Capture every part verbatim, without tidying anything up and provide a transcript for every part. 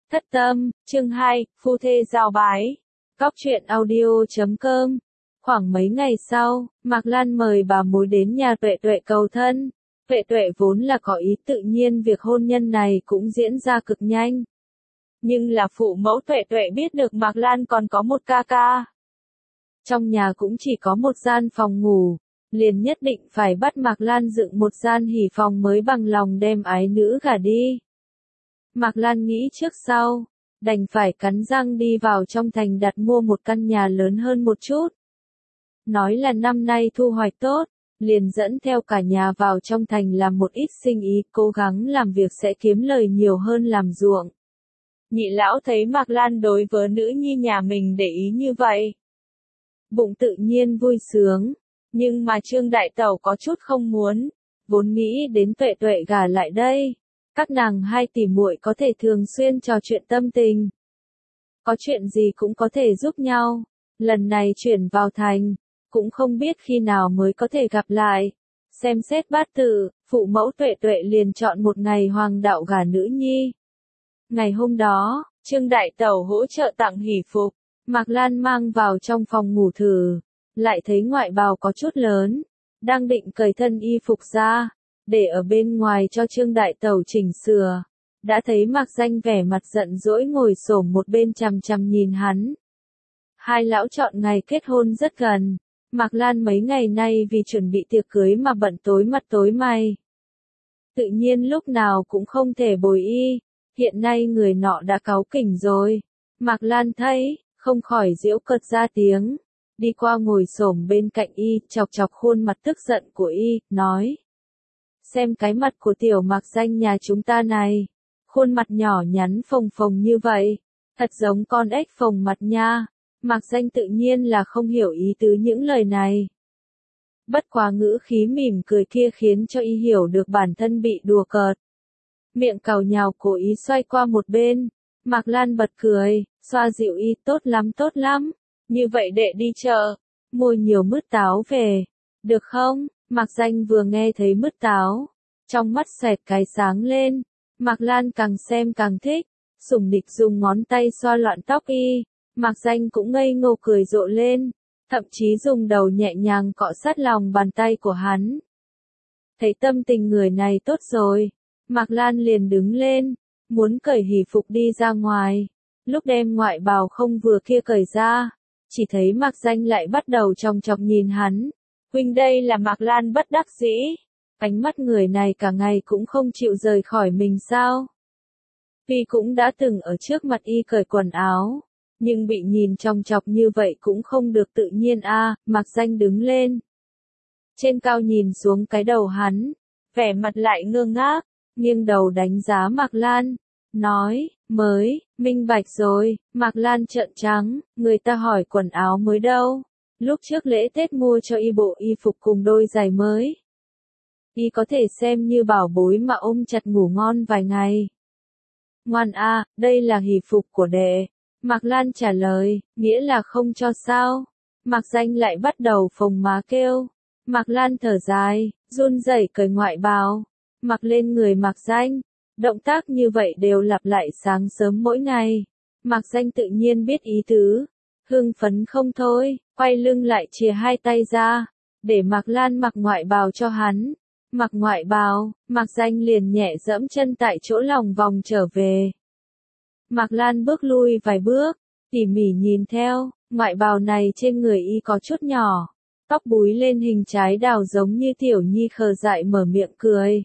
Thất tâm, chương hai, phu thê giao bái. Góc truyện audio chấm com. Khoảng mấy ngày sau, Mạc Lan mời bà mối đến nhà Tuệ Tuệ cầu thân. Tuệ Tuệ vốn là có ý tự nhiên việc hôn nhân này cũng diễn ra cực nhanh. Nhưng là phụ mẫu Tuệ Tuệ biết được Mạc Lan còn có một ca ca. Trong nhà cũng chỉ có một gian phòng ngủ, liền nhất định phải bắt Mạc Lan dựng một gian hỉ phòng mới bằng lòng đem ái nữ gả đi. Mạc Lan nghĩ trước sau, đành phải cắn răng đi vào trong thành đặt mua một căn nhà lớn hơn một chút. Nói là năm nay thu hoạch tốt, liền dẫn theo cả nhà vào trong thành làm một ít sinh ý, cố gắng làm việc sẽ kiếm lời nhiều hơn làm ruộng. Nhị lão thấy Mạc Lan đối với nữ nhi nhà mình để ý như vậy, bụng tự nhiên vui sướng, nhưng mà Trương Đại Tẩu có chút không muốn, vốn nghĩ đến Tuệ Tuệ gả lại đây. Các nàng hai tỷ muội có thể thường xuyên trò chuyện tâm tình. Có chuyện gì cũng có thể giúp nhau. Lần này chuyển vào thành, cũng không biết khi nào mới có thể gặp lại. Xem xét bát tự, phụ mẫu Tuệ Tuệ liền chọn một ngày hoàng đạo gả nữ nhi. Ngày hôm đó, Trương Đại Tẩu hỗ trợ tặng hỷ phục, Mạc Lan mang vào trong phòng ngủ thử, lại thấy ngoại bào có chút lớn, đang định cởi thân y phục ra, để ở bên ngoài cho Trương Đại Tẩu chỉnh sửa, đã thấy Mạc Danh vẻ mặt giận dỗi ngồi xổm một bên chằm chằm nhìn hắn. Hai lão chọn ngày kết hôn rất gần, Mạc Lan mấy ngày nay vì chuẩn bị tiệc cưới mà bận tối mặt tối mày. Tự nhiên lúc nào cũng không thể bồi y, hiện nay người nọ đã cáu kỉnh rồi. Mạc Lan thấy, không khỏi giễu cợt ra tiếng, đi qua ngồi xổm bên cạnh y, chọc chọc khuôn mặt tức giận của y, nói. Xem cái mặt của tiểu Mạc Danh nhà chúng ta này, khuôn mặt nhỏ nhắn phồng phồng như vậy, thật giống con ếch phồng mặt nha. Mạc Danh tự nhiên là không hiểu ý tứ những lời này. Bất quá ngữ khí mỉm cười kia khiến cho y hiểu được bản thân bị đùa cợt. Miệng cào nhào cố ý xoay qua một bên, Mạc Lan bật cười, xoa dịu y, tốt lắm tốt lắm, như vậy đệ đi chợ, mua nhiều mứt táo về, được không? Mạc Danh vừa nghe thấy mứt táo, trong mắt xẹt cái sáng lên, Mạc Lan càng xem càng thích, sủng nịch dùng ngón tay xoa loạn tóc y, Mạc Danh cũng ngây ngô cười rộ lên, thậm chí dùng đầu nhẹ nhàng cọ sát lòng bàn tay của hắn. Thấy tâm tình người này tốt rồi, Mạc Lan liền đứng lên, muốn cởi hỷ phục đi ra ngoài, lúc đem ngoại bào không vừa kia cởi ra, chỉ thấy Mạc Danh lại bắt đầu chòng chọc nhìn hắn. Huynh đây là Mạc Lan bất đắc dĩ, ánh mắt người này cả ngày cũng không chịu rời khỏi mình sao. Tuy cũng đã từng ở trước mặt y cởi quần áo, nhưng bị nhìn chòng chọc như vậy cũng không được tự nhiên a. À, Mạc Danh đứng lên, trên cao nhìn xuống cái đầu hắn, vẻ mặt lại ngơ ngác, nghiêng đầu đánh giá Mạc Lan, nói, mới, minh bạch rồi. Mạc Lan trợn trắng, người ta hỏi quần áo mới đâu. Lúc trước lễ Tết mua cho y bộ y phục cùng đôi giày mới. Y có thể xem như bảo bối mà ôm chặt ngủ ngon vài ngày. Ngoan a, à, đây là hỷ phục của đệ. Mạc Lan trả lời, nghĩa là không cho sao. Mạc Danh lại bắt đầu phồng má kêu. Mạc Lan thở dài, run rẩy cởi ngoại bào, mặc lên người Mạc Danh. Động tác như vậy đều lặp lại sáng sớm mỗi ngày. Mạc Danh tự nhiên biết ý tứ. Hưng phấn không thôi, quay lưng lại chìa hai tay ra, để Mạc Lan mặc ngoại bào cho hắn. Mặc ngoại bào, Mạc Danh liền nhẹ dẫm chân tại chỗ lòng vòng trở về. Mạc Lan bước lui vài bước, tỉ mỉ nhìn theo, ngoại bào này trên người y có chút nhỏ, tóc búi lên hình trái đào giống như tiểu nhi khờ dại mở miệng cười.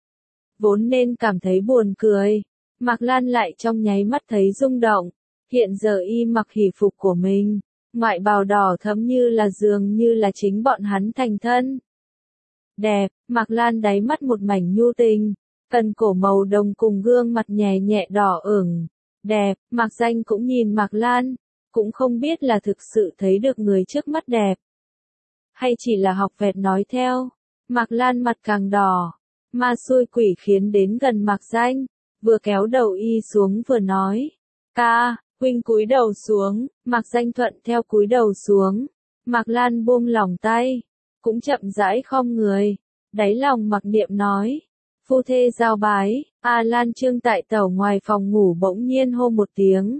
Vốn nên cảm thấy buồn cười, Mạc Lan lại trong nháy mắt thấy rung động. Hiện giờ y mặc hỷ phục của mình, ngoại bào đỏ thẫm như là dường như là chính bọn hắn thành thân. Đẹp, Mạc Lan đáy mắt một mảnh nhu tình, cần cổ màu đồng cùng gương mặt nhẹ nhẹ đỏ ửng. Đẹp, Mạc Danh cũng nhìn Mạc Lan, cũng không biết là thực sự thấy được người trước mắt đẹp, hay chỉ là học vẹt nói theo. Mạc Lan mặt càng đỏ, ma xui quỷ khiến đến gần Mạc Danh, vừa kéo đầu y xuống vừa nói, ca. Huynh cúi đầu xuống, Mạc Danh thuận theo cúi đầu xuống. Mạc Lan buông lỏng tay, cũng chậm rãi khom người, đáy lòng mặc niệm nói, phu thê giao bái, A Lan Trương tại tàu ngoài phòng ngủ bỗng nhiên hô một tiếng.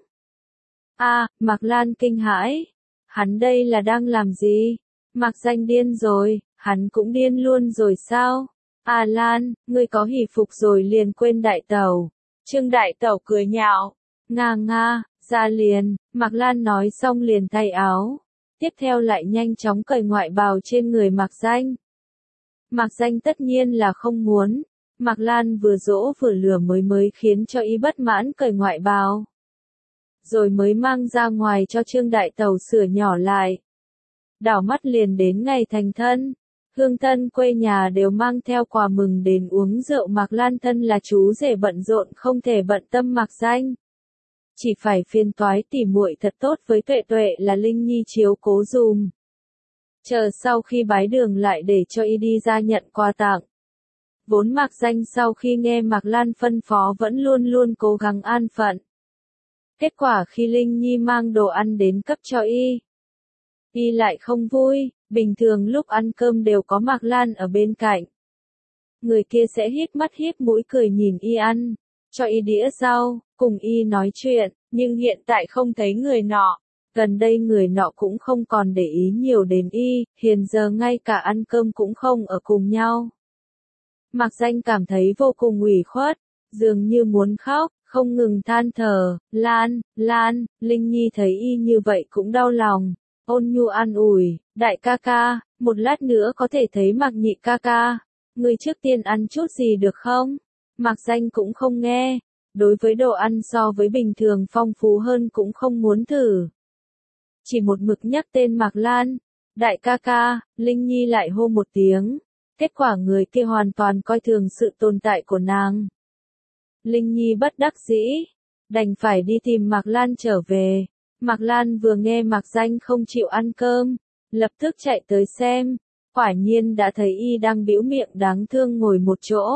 A, Mạc Lan kinh hãi. Hắn đây là đang làm gì? Mạc Danh điên rồi, hắn cũng điên luôn rồi sao? A Lan, ngươi có hỷ phục rồi liền quên đại tẩu. Trương đại tẩu cười nhạo. Nga nga, ra liền, Mạc Lan nói xong liền thay áo. Tiếp theo lại nhanh chóng cởi ngoại bào trên người Mạc Danh. Mạc Danh tất nhiên là không muốn. Mạc Lan vừa dỗ vừa lừa mới mới khiến cho y bất mãn cởi ngoại bào. Rồi mới mang ra ngoài cho Trương đại tẩu sửa nhỏ lại. Đảo mắt liền đến ngày thành thân. Hương thân quê nhà đều mang theo quà mừng đến uống rượu. Mạc Lan thân là chú rể bận rộn không thể bận tâm Mạc Danh. Chỉ phải phiền toái tỉ muội thật tốt với Tuệ Tuệ là Linh Nhi chiếu cố dùm. Chờ sau khi bái đường lại để cho y đi ra nhận quà tặng. Vốn Mạc Danh sau khi nghe Mạc Lan phân phó vẫn luôn luôn cố gắng an phận. Kết quả khi Linh Nhi mang đồ ăn đến cấp cho y, y lại không vui. Bình thường lúc ăn cơm đều có Mạc Lan ở bên cạnh. Người kia sẽ híp mắt híp mũi cười nhìn y ăn, cho y đĩa rau, cùng y nói chuyện, nhưng hiện tại không thấy người nọ. Gần đây người nọ cũng không còn để ý nhiều đến y, hiện giờ ngay cả ăn cơm cũng không ở cùng nhau. Mạc Danh cảm thấy vô cùng ủy khuất, dường như muốn khóc, không ngừng than thở. Lan, Lan, Linh Nhi thấy y như vậy cũng đau lòng. Ôn nhu an ủi, đại ca ca, một lát nữa có thể thấy Mạc nhị ca ca. Người trước tiên ăn chút gì được không? Mạc Danh cũng không nghe. Đối với đồ ăn so với bình thường phong phú hơn cũng không muốn thử. Chỉ một mực nhắc tên Mạc Lan. Đại ca ca, Linh Nhi lại hô một tiếng. Kết quả người kia hoàn toàn coi thường sự tồn tại của nàng. Linh Nhi bất đắc dĩ, đành phải đi tìm Mạc Lan trở về. Mạc Lan vừa nghe Mạc Danh không chịu ăn cơm, lập tức chạy tới xem, quả nhiên đã thấy y đang bĩu miệng đáng thương ngồi một chỗ.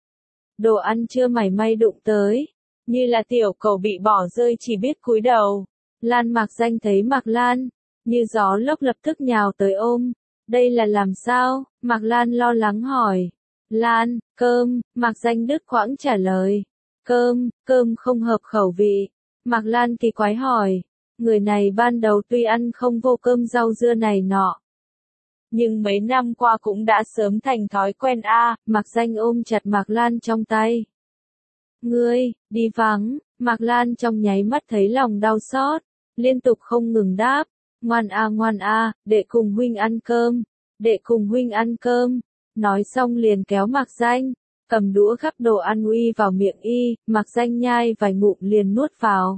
Đồ ăn chưa mảy may đụng tới, như là tiểu cầu bị bỏ rơi chỉ biết cúi đầu. Lan Mạc Danh thấy Mạc Lan, như gió lốc lập tức nhào tới ôm. Đây là làm sao? Mạc Lan lo lắng hỏi. Lan, cơm, Mạc Danh đứt quãng trả lời. Cơm, cơm không hợp khẩu vị. Mạc Lan kỳ quái hỏi. Người này ban đầu tuy ăn không vô cơm rau dưa này nọ, nhưng mấy năm qua cũng đã sớm thành thói quen a. À. Mạc Danh ôm chặt Mạc Lan trong tay. Ngươi, đi vắng. Mạc Lan trong nháy mắt thấy lòng đau xót, liên tục không ngừng đáp. Ngoan a ngoan a, đệ cùng huynh ăn cơm, đệ cùng huynh ăn cơm. Nói xong liền kéo Mạc Danh, cầm đũa gắp đồ ăn uy vào miệng y. Mạc Danh nhai vài ngụm liền nuốt vào.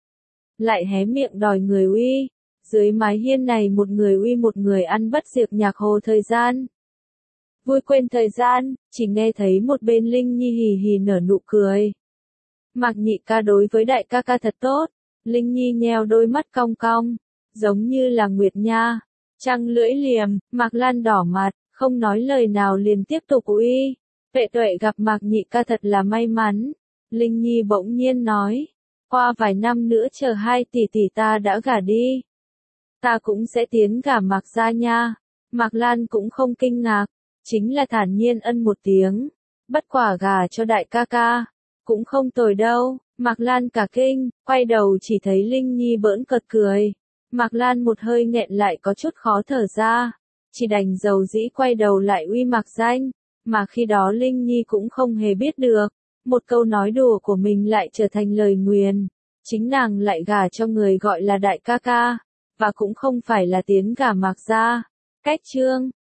Lại hé miệng đòi người uy. Dưới mái hiên này một người uy một người ăn bất diệt nhạc hồ thời gian. Vui quên thời gian, chỉ nghe thấy một bên Linh Nhi hì hì nở nụ cười. Mạc nhị ca đối với đại ca ca thật tốt. Linh Nhi nheo đôi mắt cong cong, giống như là Nguyệt Nha. Trăng lưỡi liềm, Mạc Lan đỏ mặt, không nói lời nào liền tiếp tục uy. Vệ Tuệ gặp Mạc nhị ca thật là may mắn. Linh Nhi bỗng nhiên nói. Qua vài năm nữa chờ hai tỷ tỷ ta đã gả đi, ta cũng sẽ tiến gả Mạc gia nha. Mạc Lan cũng không kinh ngạc, chính là thản nhiên ân một tiếng. Bất quả gả cho đại ca ca, cũng không tồi đâu. Mạc Lan cả kinh, quay đầu chỉ thấy Linh Nhi bỡn cợt cười. Mạc Lan một hơi nghẹn lại có chút khó thở ra, chỉ đành dầu dĩ quay đầu lại uy Mạc Danh, mà khi đó Linh Nhi cũng không hề biết được. Một câu nói đùa của mình lại trở thành lời nguyền. Chính nàng lại gả cho người gọi là đại ca ca, và cũng không phải là tiến gả Mạc gia. Cách chương